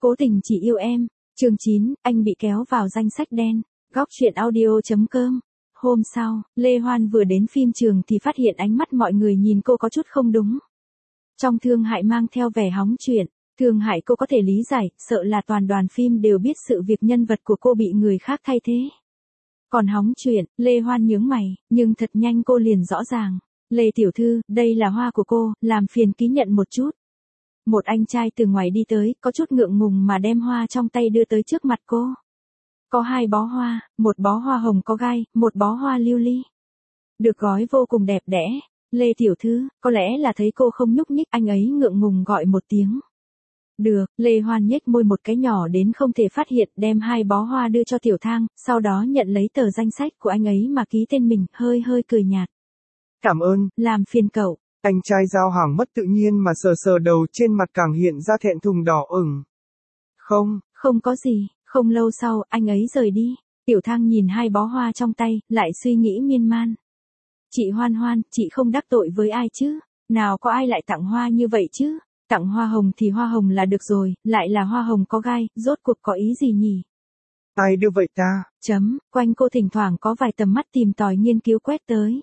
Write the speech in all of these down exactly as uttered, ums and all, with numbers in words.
Cố tình chỉ yêu em. Chương chín, anh bị kéo vào danh sách đen. Góc truyện audio chấm com. Hôm sau, Lê Hoan vừa đến phim trường thì phát hiện ánh mắt mọi người nhìn cô có chút không đúng. Trong Thương Hại mang theo vẻ hóng chuyện. Thương Hại cô có thể lý giải, sợ là toàn đoàn phim đều biết sự việc nhân vật của cô bị người khác thay thế. Còn hóng chuyện, Lê Hoan nhướng mày, nhưng thật nhanh cô liền rõ ràng. Lê tiểu thư, đây là hoa của cô, làm phiền ký nhận một chút. Một anh trai từ ngoài đi tới, có chút ngượng ngùng mà đem hoa trong tay đưa tới trước mặt cô. Có hai bó hoa, một bó hoa hồng có gai, một bó hoa lưu ly. Được gói vô cùng đẹp đẽ. Lê tiểu thư, có lẽ là thấy cô không nhúc nhích, anh ấy ngượng ngùng gọi một tiếng. Được, Lê Hoan nhếch môi một cái nhỏ đến không thể phát hiện, đem hai bó hoa đưa cho Tiểu Thang, sau đó nhận lấy tờ danh sách của anh ấy mà ký tên mình, hơi hơi cười nhạt. Cảm ơn. Làm phiền cậu. Anh trai giao hàng mất tự nhiên mà sờ sờ đầu, trên mặt càng hiện ra thẹn thùng đỏ ửng. Không. Không có gì. Không lâu sau, anh ấy rời đi. Tiểu Thang nhìn hai bó hoa trong tay, lại suy nghĩ miên man. Chị Hoan Hoan, chị không đắc tội với ai chứ? Nào có ai lại tặng hoa như vậy chứ? Tặng hoa hồng thì hoa hồng là được rồi, lại là hoa hồng có gai, rốt cuộc có ý gì nhỉ? Ai đưa vậy ta? Chấm, quanh cô thỉnh thoảng có vài tầm mắt tìm tòi nghiên cứu quét tới.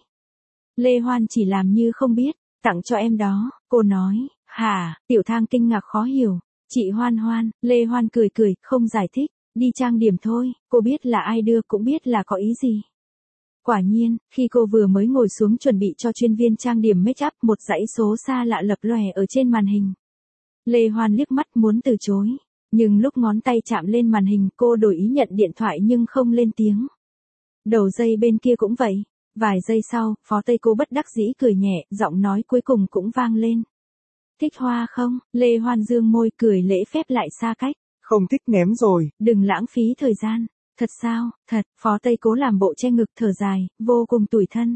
Lê Hoan chỉ làm như không biết, tặng cho em đó, cô nói. Hả? Tiểu Thang kinh ngạc khó hiểu. Chị Hoan Hoan, Lê Hoan cười cười, không giải thích, đi trang điểm thôi, cô biết là ai đưa cũng biết là có ý gì. Quả nhiên, khi cô vừa mới ngồi xuống chuẩn bị cho chuyên viên trang điểm make up, một dãy số xa lạ lập lòe ở trên màn hình. Lê Hoan liếc mắt muốn từ chối, nhưng lúc ngón tay chạm lên màn hình cô đổi ý nhận điện thoại nhưng không lên tiếng. Đầu dây bên kia cũng vậy, vài giây sau, Phó Tây Cô bất đắc dĩ cười nhẹ, giọng nói cuối cùng cũng vang lên. Thích hoa không? Lê Hoan dương môi cười lễ phép lại xa cách. Không thích ném rồi. Đừng lãng phí thời gian. Thật sao? Thật, Phó Tây Cố làm bộ che ngực thở dài, vô cùng tủi thân.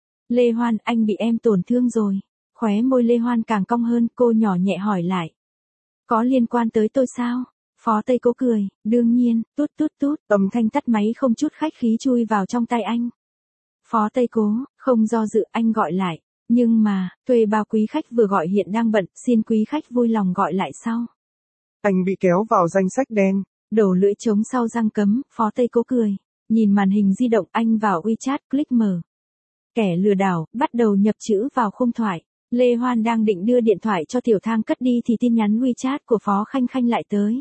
Lê Hoan, anh bị em tổn thương rồi. Khóe môi Lê Hoan càng cong hơn, cô nhỏ nhẹ hỏi lại. Có liên quan tới tôi sao? Phó Tây Cố cười, đương nhiên, tút tút tút, âm thanh tắt máy không chút khách khí chui vào trong tay anh. Phó Tây Cố, không do dự anh gọi lại, nhưng mà, thuê bao quý khách vừa gọi hiện đang bận, xin quý khách vui lòng gọi lại sau. Anh bị kéo vào danh sách đen. Đầu lưỡi trống sau răng cấm, Phó Tây Cố cười. Nhìn màn hình di động anh vào WeChat, click mở. Kẻ lừa đảo, bắt đầu nhập chữ vào khung thoại. Lê Hoan đang định đưa điện thoại cho Tiểu Thang cất đi thì tin nhắn WeChat của Phó Khanh Khanh lại tới.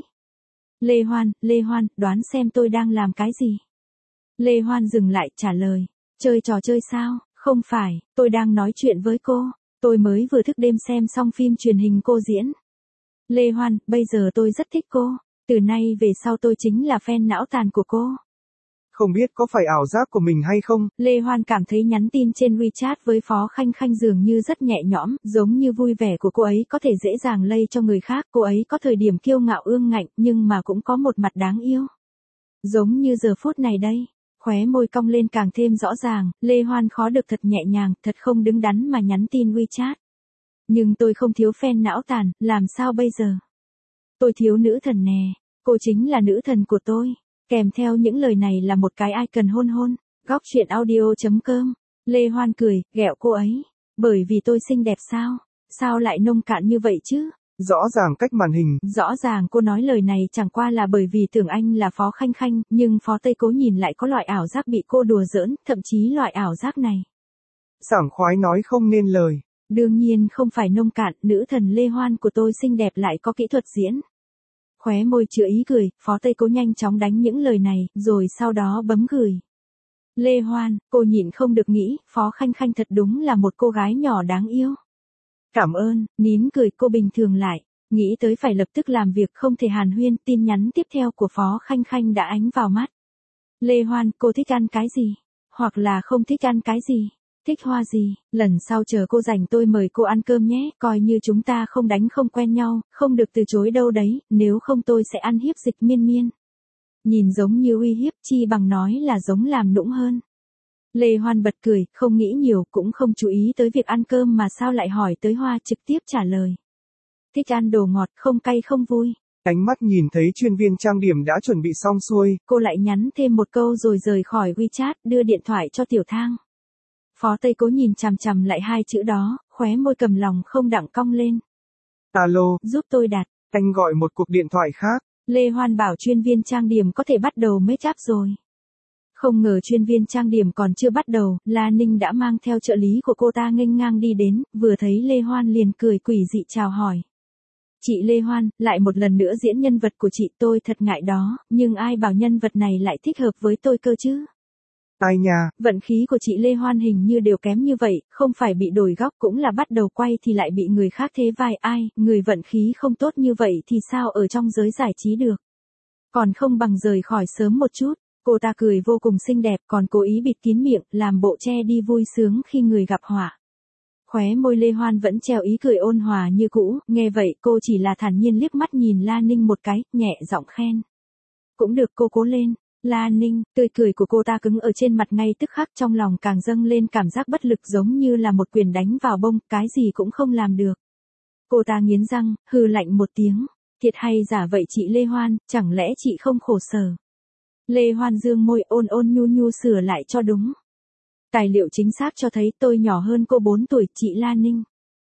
Lê Hoan, Lê Hoan, đoán xem tôi đang làm cái gì? Lê Hoan dừng lại, trả lời. Chơi trò chơi sao? Không phải, tôi đang nói chuyện với cô. Tôi mới vừa thức đêm xem xong phim truyền hình cô diễn. Lê Hoan, bây giờ tôi rất thích cô. Từ nay về sau tôi chính là fan não tàn của cô. Không biết có phải ảo giác của mình hay không? Lê Hoan cảm thấy nhắn tin trên WeChat với Phó Khanh Khanh dường như rất nhẹ nhõm, giống như vui vẻ của cô ấy có thể dễ dàng lây cho người khác. Cô ấy có thời điểm kiêu ngạo ương ngạnh nhưng mà cũng có một mặt đáng yêu. Giống như giờ phút này đây. Khóe môi cong lên càng thêm rõ ràng, Lê Hoan khó được thật nhẹ nhàng, thật không đứng đắn mà nhắn tin WeChat. Nhưng tôi không thiếu fan não tàn, làm sao bây giờ? Tôi thiếu nữ thần nè, cô chính là nữ thần của tôi. Kèm theo những lời này là một cái icon hôn hôn. Góc truyện audio chấm com. Lê Hoan cười, ghẹo cô ấy. Bởi vì tôi xinh đẹp sao? Sao lại nông cạn như vậy chứ? Rõ ràng cách màn hình. Rõ ràng cô nói lời này chẳng qua là bởi vì tưởng anh là Phó Khanh Khanh, nhưng Phó Tây Cố nhìn lại có loại ảo giác bị cô đùa giỡn, thậm chí loại ảo giác này. Sảng khoái nói không nên lời. Đương nhiên không phải nông cạn, nữ thần Lê Hoan của tôi xinh đẹp lại có kỹ thuật diễn. Khóe môi chữa ý cười, Phó Tây Cố nhanh chóng đánh những lời này, rồi sau đó bấm gửi. Lê Hoan, cô nhịn không được nghĩ, Phó Khanh Khanh thật đúng là một cô gái nhỏ đáng yêu. Cảm ơn, nín cười cô bình thường lại, nghĩ tới phải lập tức làm việc không thể hàn huyên, tin nhắn tiếp theo của Phó Khanh Khanh đã ánh vào mắt. Lê Hoan, cô thích ăn cái gì? Hoặc là không thích ăn cái gì? Thích hoa gì? Lần sau chờ cô rảnh tôi mời cô ăn cơm nhé, coi như chúng ta không đánh không quen nhau, không được từ chối đâu đấy, nếu không tôi sẽ ăn hiếp Dịch Miên Miên. Nhìn giống như uy hiếp chi bằng nói là giống làm nũng hơn. Lê Hoan bật cười, không nghĩ nhiều, cũng không chú ý tới việc ăn cơm mà sao lại hỏi tới hoa, trực tiếp trả lời. Thích ăn đồ ngọt, không cay không vui. Ánh mắt nhìn thấy chuyên viên trang điểm đã chuẩn bị xong xuôi. Cô lại nhắn thêm một câu rồi rời khỏi WeChat, đưa điện thoại cho Tiểu Thang. Phó Tây Cố nhìn chằm chằm lại hai chữ đó, khóe môi cầm lòng không đặng cong lên. Alo, giúp tôi đặt. Anh gọi một cuộc điện thoại khác. Lê Hoan bảo chuyên viên trang điểm có thể bắt đầu make up rồi. Không ngờ chuyên viên trang điểm còn chưa bắt đầu, La Ninh đã mang theo trợ lý của cô ta nghênh ngang đi đến, vừa thấy Lê Hoan liền cười quỷ dị chào hỏi. Chị Lê Hoan, lại một lần nữa diễn nhân vật của chị, tôi thật ngại đó, nhưng ai bảo nhân vật này lại thích hợp với tôi cơ chứ? Ai nha? Vận khí của chị Lê Hoan hình như đều kém như vậy, không phải bị đổi góc cũng là bắt đầu quay thì lại bị người khác thế vai, ai, người vận khí không tốt như vậy thì sao ở trong giới giải trí được? Còn không bằng rời khỏi sớm một chút. Cô ta cười vô cùng xinh đẹp còn cố ý bịt kín miệng, làm bộ che đi vui sướng khi người gặp họa. Khóe môi Lê Hoan vẫn treo ý cười ôn hòa như cũ, nghe vậy cô chỉ là thản nhiên liếc mắt nhìn La Ninh một cái, nhẹ giọng khen. Cũng được, cô cố lên. La Ninh, tươi cười của cô ta cứng ở trên mặt ngay tức khắc, trong lòng càng dâng lên cảm giác bất lực giống như là một quyền đánh vào bông, cái gì cũng không làm được. Cô ta nghiến răng, hừ lạnh một tiếng. Thiệt hay giả vậy chị Lê Hoan, chẳng lẽ chị không khổ sở? Lê Hoan dương môi ôn ôn nhu nhu sửa lại cho đúng. Tài liệu chính xác cho thấy tôi nhỏ hơn cô bốn tuổi, chị La Ninh.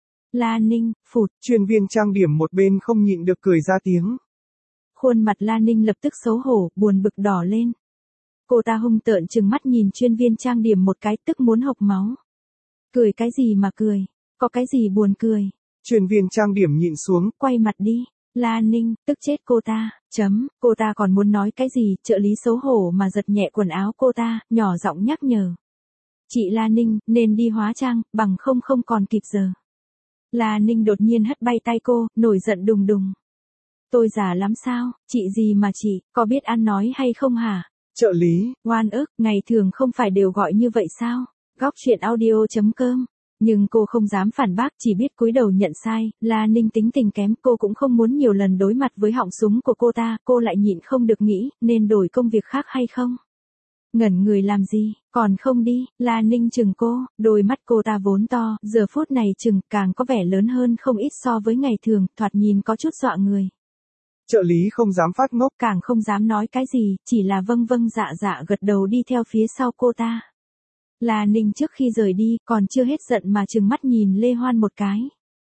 La Ninh, phụt. Chuyên viên trang điểm một bên không nhịn được cười ra tiếng. Khuôn mặt La Ninh lập tức xấu hổ, buồn bực đỏ lên. Cô ta hung tợn trừng mắt nhìn chuyên viên trang điểm một cái, tức muốn hộc máu. Cười cái gì mà cười, có cái gì buồn cười. Chuyên viên trang điểm nhịn xuống, quay mặt đi. La Ninh, tức chết cô ta, chấm, cô ta còn muốn nói cái gì, trợ lý xấu hổ mà giật nhẹ quần áo cô ta, nhỏ giọng nhắc nhở. Chị La Ninh, nên đi hóa trang, bằng không không còn kịp giờ. La Ninh đột nhiên hất bay tay cô, nổi giận đùng đùng. Tôi già lắm sao, chị gì mà chị, có biết ăn nói hay không hả? Trợ lý, oan ức, ngày thường không phải đều gọi như vậy sao? Góc truyện audio chấm com. Nhưng cô không dám phản bác, chỉ biết cúi đầu nhận sai. La Ninh tính tình kém, cô cũng không muốn nhiều lần đối mặt với họng súng của cô ta, cô lại nhịn không được nghĩ, nên đổi công việc khác hay không? Ngẩn người làm gì, còn không đi. La Ninh chừng cô, đôi mắt cô ta vốn to, giờ phút này chừng càng có vẻ lớn hơn không ít so với ngày thường, thoạt nhìn có chút dọa người. Trợ lý không dám phát ngốc, càng không dám nói cái gì, chỉ là vâng vâng dạ dạ gật đầu đi theo phía sau cô ta. La Ninh trước khi rời đi, còn chưa hết giận mà trừng mắt nhìn Lê Hoan một cái.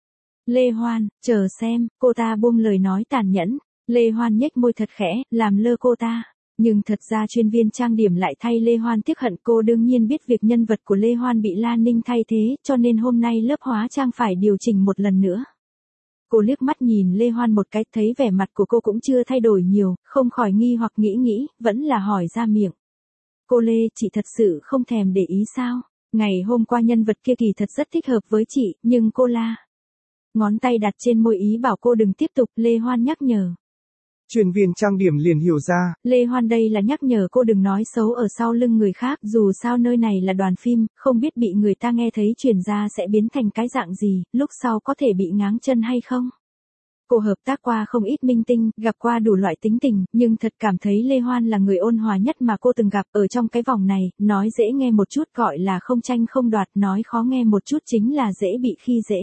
Lê Hoan, chờ xem, cô ta buông lời nói tàn nhẫn. Lê Hoan nhếch môi thật khẽ, làm lơ cô ta. Nhưng thật ra chuyên viên trang điểm lại thay Lê Hoan tiếc hận, cô đương nhiên biết việc nhân vật của Lê Hoan bị La Ninh thay thế, cho nên hôm nay lớp hóa trang phải điều chỉnh một lần nữa. Cô liếc mắt nhìn Lê Hoan một cái, thấy vẻ mặt của cô cũng chưa thay đổi nhiều, không khỏi nghi hoặc nghĩ nghĩ, vẫn là hỏi ra miệng. Cô Lê, chị thật sự không thèm để ý sao? Ngày hôm qua nhân vật kia kỳ thật rất thích hợp với chị, nhưng cô La. Ngón tay đặt trên môi ý bảo cô đừng tiếp tục, Lê Hoan nhắc nhở. Chuyên viên trang điểm liền hiểu ra. Lê Hoan đây là nhắc nhở cô đừng nói xấu ở sau lưng người khác, dù sao nơi này là đoàn phim, không biết bị người ta nghe thấy truyền ra sẽ biến thành cái dạng gì, lúc sau có thể bị ngáng chân hay không. Cô hợp tác qua không ít minh tinh, gặp qua đủ loại tính tình, nhưng thật cảm thấy Lê Hoan là người ôn hòa nhất mà cô từng gặp ở trong cái vòng này, nói dễ nghe một chút gọi là không tranh không đoạt, nói khó nghe một chút chính là dễ bị khi dễ.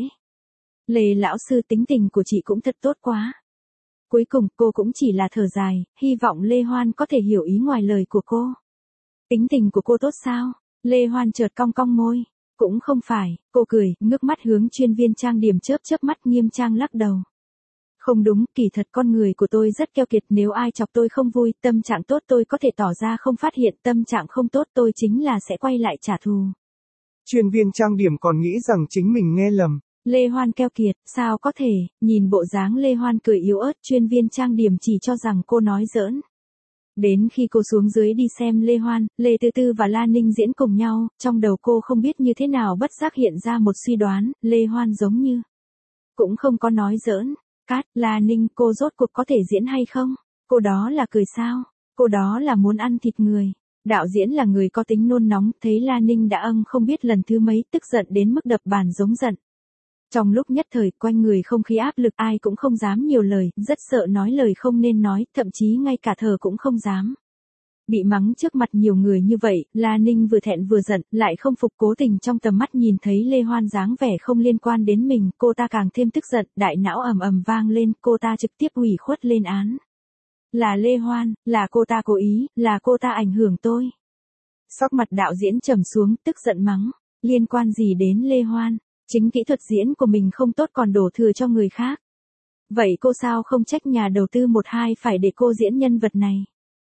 Lê lão sư, tính tình của chị cũng thật tốt quá. Cuối cùng cô cũng chỉ là thở dài, hy vọng Lê Hoan có thể hiểu ý ngoài lời của cô. Tính tình của cô tốt sao? Lê Hoan chợt cong cong môi. Cũng không phải, cô cười, ngước mắt hướng chuyên viên trang điểm chớp chớp mắt nghiêm trang lắc đầu. Không đúng, kỳ thật con người của tôi rất keo kiệt, nếu ai chọc tôi không vui, tâm trạng tốt tôi có thể tỏ ra không phát hiện, tâm trạng không tốt tôi chính là sẽ quay lại trả thù. Chuyên viên trang điểm còn nghĩ rằng chính mình nghe lầm. Lê Hoan keo kiệt, sao có thể, nhìn bộ dáng Lê Hoan cười yếu ớt, chuyên viên trang điểm chỉ cho rằng cô nói giỡn. Đến khi cô xuống dưới đi xem Lê Hoan, Lê Tư Tư và La Ninh diễn cùng nhau, trong đầu cô không biết như thế nào bất giác hiện ra một suy đoán, Lê Hoan giống như cũng không có nói giỡn. Cát, La Ninh, cô rốt cuộc có thể diễn hay không? Cô đó là cười sao? Cô đó là muốn ăn thịt người. Đạo diễn là người có tính nôn nóng, thấy La Ninh đã âng không biết lần thứ mấy, tức giận đến mức đập bàn giống giận. Trong lúc nhất thời, quanh người không khí áp lực, ai cũng không dám nhiều lời, rất sợ nói lời không nên nói, thậm chí ngay cả thở cũng không dám. Bị mắng trước mặt nhiều người như vậy, La Ninh vừa thẹn vừa giận, lại không phục, cố tình trong tầm mắt nhìn thấy Lê Hoan dáng vẻ không liên quan đến mình, cô ta càng thêm tức giận, đại não ầm ầm vang lên, cô ta trực tiếp ủy khuất lên án. Là Lê Hoan, là cô ta cố ý, là cô ta ảnh hưởng tôi. Sắc mặt đạo diễn trầm xuống, tức giận mắng, liên quan gì đến Lê Hoan, chính kỹ thuật diễn của mình không tốt còn đổ thừa cho người khác. Vậy cô sao không trách nhà đầu tư một hai phải để cô diễn nhân vật này?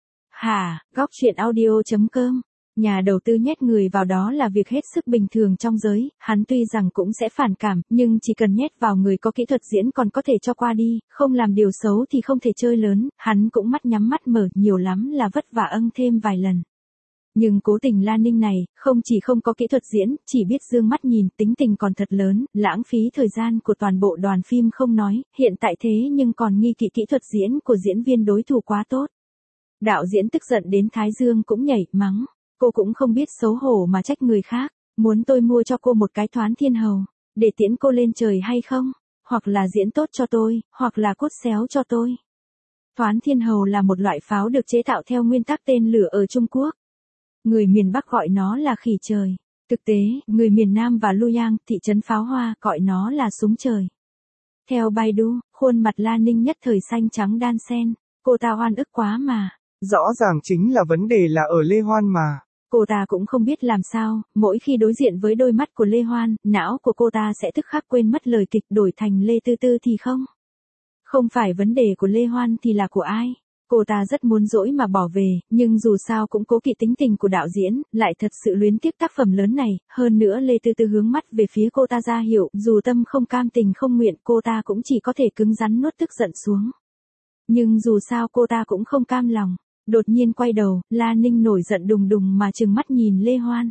Hả, góc chuyện audio chấm com. Nhà đầu tư nhét người vào đó là việc hết sức bình thường trong giới, hắn tuy rằng cũng sẽ phản cảm, nhưng chỉ cần nhét vào người có kỹ thuật diễn còn có thể cho qua đi, không làm điều xấu thì không thể chơi lớn, hắn cũng mắt nhắm mắt mở, nhiều lắm là vất vả âng thêm vài lần. Nhưng cố tình La Ninh này, không chỉ không có kỹ thuật diễn, chỉ biết dương mắt nhìn, tính tình còn thật lớn, lãng phí thời gian của toàn bộ đoàn phim không nói, hiện tại thế nhưng còn nghi kỵ kỹ thuật diễn của diễn viên đối thủ quá tốt. Đạo diễn tức giận đến thái dương cũng nhảy, mắng. Cô cũng không biết xấu hổ mà trách người khác, muốn tôi mua cho cô một cái Thoán Thiên Hầu, để tiễn cô lên trời hay không? Hoặc là diễn tốt cho tôi, hoặc là cốt xéo cho tôi. Thoán Thiên Hầu là một loại pháo được chế tạo theo nguyên tắc tên lửa ở Trung Quốc. Người miền Bắc gọi nó là khỉ trời. Thực tế, người miền Nam và Luyang, thị trấn Pháo Hoa, gọi nó là súng trời. Theo Baidu, khuôn mặt La Ninh nhất thời xanh trắng đan xen, cô ta oan ức quá mà. Rõ ràng chính là vấn đề là ở Lê Hoan mà. Cô ta cũng không biết làm sao, mỗi khi đối diện với đôi mắt của Lê Hoan, não của cô ta sẽ tức khắc quên mất lời kịch đổi thành Lê Tư Tư thì không. Không phải vấn đề của Lê Hoan thì là của ai? Cô ta rất muốn dỗi mà bỏ về, nhưng dù sao cũng cố kỵ tính tình của đạo diễn, lại thật sự luyến tiếc tác phẩm lớn này, hơn nữa Lê Tư Tư hướng mắt về phía cô ta ra hiệu, dù tâm không cam tình không nguyện, cô ta cũng chỉ có thể cứng rắn nuốt tức giận xuống. Nhưng dù sao cô ta cũng không cam lòng. Đột nhiên quay đầu, La Ninh nổi giận đùng đùng mà trừng mắt nhìn Lê Hoan.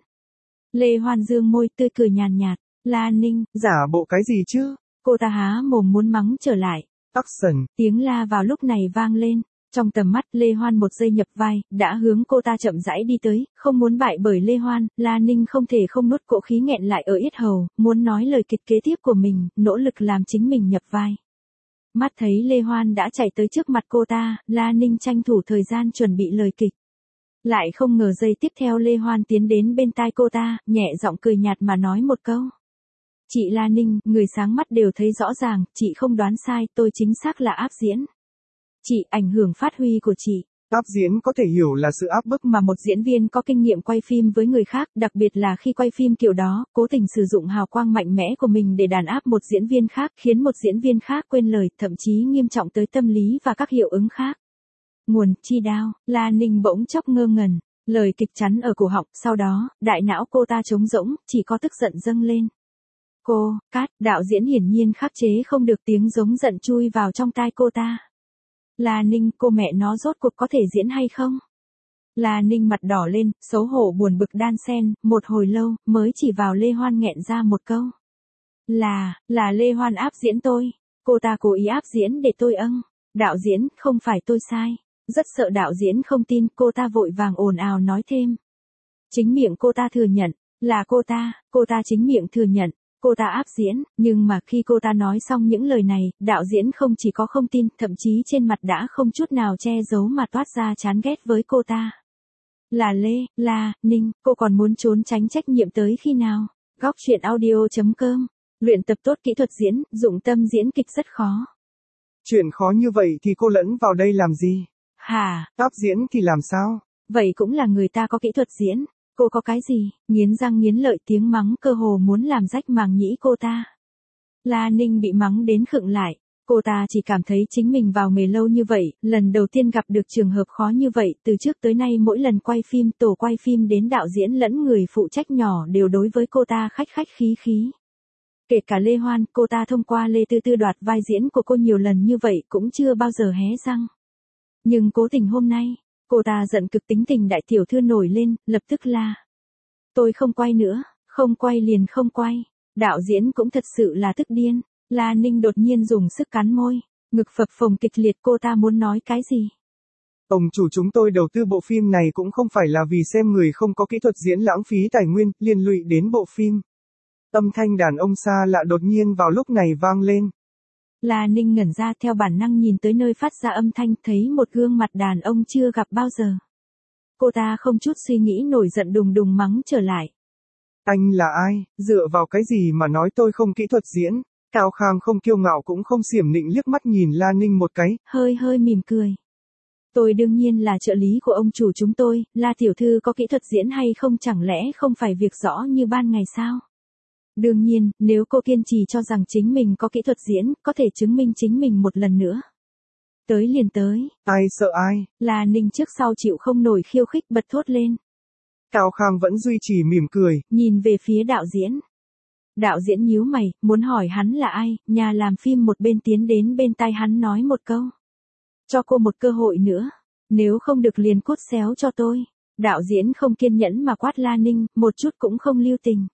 Lê Hoan dương môi tươi cười nhàn nhạt, La Ninh, giả bộ cái gì chứ? Cô ta há mồm muốn mắng trở lại. Action. Tiếng la vào lúc này vang lên. Trong tầm mắt Lê Hoan một giây nhập vai, đã hướng cô ta chậm rãi đi tới, không muốn bại bởi Lê Hoan, La Ninh không thể không nuốt cỗ khí nghẹn lại ở yết hầu, muốn nói lời kịch kế tiếp của mình, nỗ lực làm chính mình nhập vai. Mắt thấy Lê Hoan đã chạy tới trước mặt cô ta, La Ninh tranh thủ thời gian chuẩn bị lời kịch. Lại không ngờ giây tiếp theo Lê Hoan tiến đến bên tai cô ta, nhẹ giọng cười nhạt mà nói một câu. Chị La Ninh, người sáng mắt đều thấy rõ ràng, chị không đoán sai, tôi chính xác là áp diễn. Chị, ảnh hưởng phát huy của chị. Áp diễn có thể hiểu là sự áp bức mà một diễn viên có kinh nghiệm quay phim với người khác, đặc biệt là khi quay phim kiểu đó, cố tình sử dụng hào quang mạnh mẽ của mình để đàn áp một diễn viên khác, khiến một diễn viên khác quên lời, thậm chí nghiêm trọng tới tâm lý và các hiệu ứng khác. Nguồn, chi đao, La Ninh bỗng chốc ngơ ngẩn, lời kịch chắn ở cổ họng, sau đó, đại não cô ta trống rỗng, chỉ có tức giận dâng lên. Cô, cát, đạo diễn hiển nhiên khắc chế không được tiếng giống giận chui vào trong tai cô ta. La Ninh, cô mẹ nó rốt cuộc có thể diễn hay không? La Ninh mặt đỏ lên, xấu hổ buồn bực đan xen, một hồi lâu, mới chỉ vào Lê Hoan nghẹn ra một câu. Là, là Lê Hoan áp diễn tôi. Cô ta cố ý áp diễn để tôi âng. Đạo diễn, không phải tôi sai. Rất sợ đạo diễn không tin, cô ta vội vàng ồn ào nói thêm. Chính miệng cô ta thừa nhận, là cô ta, cô ta chính miệng thừa nhận. Cô ta áp diễn, nhưng mà khi cô ta nói xong những lời này, đạo diễn không chỉ có không tin, thậm chí trên mặt đã không chút nào che giấu mà toát ra chán ghét với cô ta. Là Lê, La, Ninh, cô còn muốn trốn tránh trách nhiệm tới khi nào? Góc chuyện audio chấm com. Luyện tập tốt kỹ thuật diễn, dụng tâm diễn kịch rất khó. Chuyện khó như vậy thì cô lẫn vào đây làm gì? Hả? Áp diễn thì làm sao? Vậy cũng là người ta có kỹ thuật diễn. Cô có cái gì? Nghiến răng nghiến lợi tiếng mắng cơ hồ muốn làm rách màng nhĩ cô ta. La Ninh bị mắng đến khựng lại. Cô ta chỉ cảm thấy chính mình vào nghề lâu như vậy, lần đầu tiên gặp được trường hợp khó như vậy, từ trước tới nay mỗi lần quay phim, tổ quay phim đến đạo diễn lẫn người phụ trách nhỏ đều đối với cô ta khách khách khí khí. Kể cả Lê Hoan, cô ta thông qua Lê Tư Tư đoạt vai diễn của cô nhiều lần như vậy cũng chưa bao giờ hé răng. Nhưng cố tình hôm nay, cô ta giận cực tính tình đại tiểu thư nổi lên, lập tức la. Tôi không quay nữa, không quay liền không quay. Đạo diễn cũng thật sự là tức điên. La Ninh đột nhiên dùng sức cắn môi, ngực phập phồng kịch liệt, cô ta muốn nói cái gì? Ông chủ, chúng tôi đầu tư bộ phim này cũng không phải là vì xem người không có kỹ thuật diễn lãng phí tài nguyên, liên lụy đến bộ phim. Âm thanh đàn ông xa lạ đột nhiên vào lúc này vang lên. La Ninh ngẩn ra, theo bản năng nhìn tới nơi phát ra âm thanh, thấy một gương mặt đàn ông chưa gặp bao giờ. Cô ta không chút suy nghĩ nổi giận đùng đùng mắng trở lại. Anh là ai, dựa vào cái gì mà nói tôi không kỹ thuật diễn? Cao Khang không kiêu ngạo cũng không xiểm nịnh liếc mắt nhìn La Ninh một cái, hơi hơi mỉm cười. Tôi đương nhiên là trợ lý của ông chủ chúng tôi, La tiểu thư có kỹ thuật diễn hay không chẳng lẽ không phải việc rõ như ban ngày sao? Đương nhiên, nếu cô kiên trì cho rằng chính mình có kỹ thuật diễn, có thể chứng minh chính mình một lần nữa. Tới liền tới. Ai sợ ai? La Ninh trước sau chịu không nổi khiêu khích bật thốt lên. Cao Khang vẫn duy trì mỉm cười. Nhìn về phía đạo diễn. Đạo diễn nhíu mày, muốn hỏi hắn là ai, nhà làm phim một bên tiến đến bên tai hắn nói một câu. Cho cô một cơ hội nữa. Nếu không được liền cút xéo cho tôi. Đạo diễn không kiên nhẫn mà quát La Ninh, một chút cũng không lưu tình.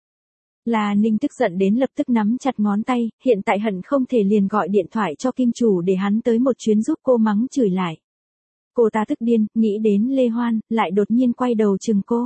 La Ninh tức giận đến lập tức nắm chặt ngón tay, hiện tại hận không thể liền gọi điện thoại cho Kim Chủ để hắn tới một chuyến giúp cô mắng chửi lại. Cô ta tức điên, nghĩ đến Lê Hoan, lại đột nhiên quay đầu chừng cô.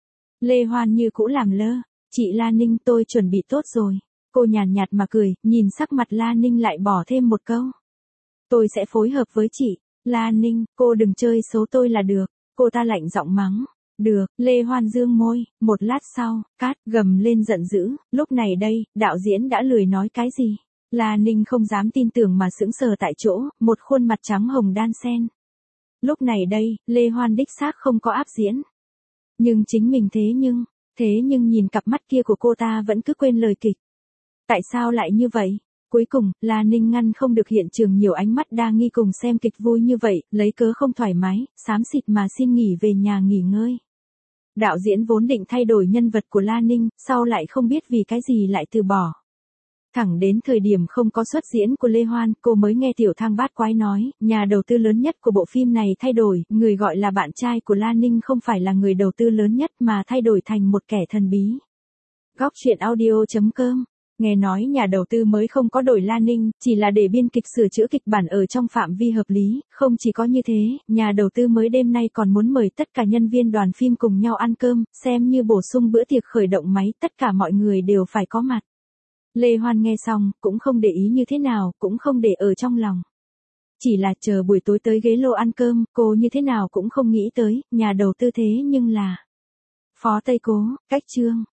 Lê Hoan như cũ làm lơ, chị La Ninh tôi chuẩn bị tốt rồi. Cô nhàn nhạt mà cười, nhìn sắc mặt La Ninh lại bỏ thêm một câu. Tôi sẽ phối hợp với chị, La Ninh, cô đừng chơi xấu tôi là được, cô ta lạnh giọng mắng. Được, Lê Hoan dương môi, một lát sau, cát gầm lên giận dữ, lúc này đây, đạo diễn đã lười nói cái gì. La Ninh không dám tin tưởng mà sững sờ tại chỗ, một khuôn mặt trắng hồng đan xen. Lúc này đây, Lê Hoan đích xác không có áp diễn. Nhưng chính mình thế nhưng, thế nhưng nhìn cặp mắt kia của cô ta vẫn cứ quên lời kịch. Tại sao lại như vậy? Cuối cùng, La Ninh ngăn không được hiện trường nhiều ánh mắt đa nghi cùng xem kịch vui như vậy, lấy cớ không thoải mái, xám xịt mà xin nghỉ về nhà nghỉ ngơi. Đạo diễn vốn định thay đổi nhân vật của La Ninh, sau lại không biết vì cái gì lại từ bỏ. Thẳng đến thời điểm không có xuất diễn của Lê Hoan, cô mới nghe Tiểu Thang bát quái nói, nhà đầu tư lớn nhất của bộ phim này thay đổi, người gọi là bạn trai của La Ninh không phải là người đầu tư lớn nhất mà thay đổi thành một kẻ thần bí. Góc truyện audio chấm com. Nghe nói nhà đầu tư mới không có đổi La Ninh, chỉ là để biên kịch sửa chữa kịch bản ở trong phạm vi hợp lý, không chỉ có như thế, nhà đầu tư mới đêm nay còn muốn mời tất cả nhân viên đoàn phim cùng nhau ăn cơm, xem như bổ sung bữa tiệc khởi động máy, tất cả mọi người đều phải có mặt. Lê Hoan nghe xong, cũng không để ý như thế nào, cũng không để ở trong lòng. Chỉ là chờ buổi tối tới ghế lô ăn cơm, cô như thế nào cũng không nghĩ tới, nhà đầu tư thế nhưng là Phó Tây Cố, Cách Trương.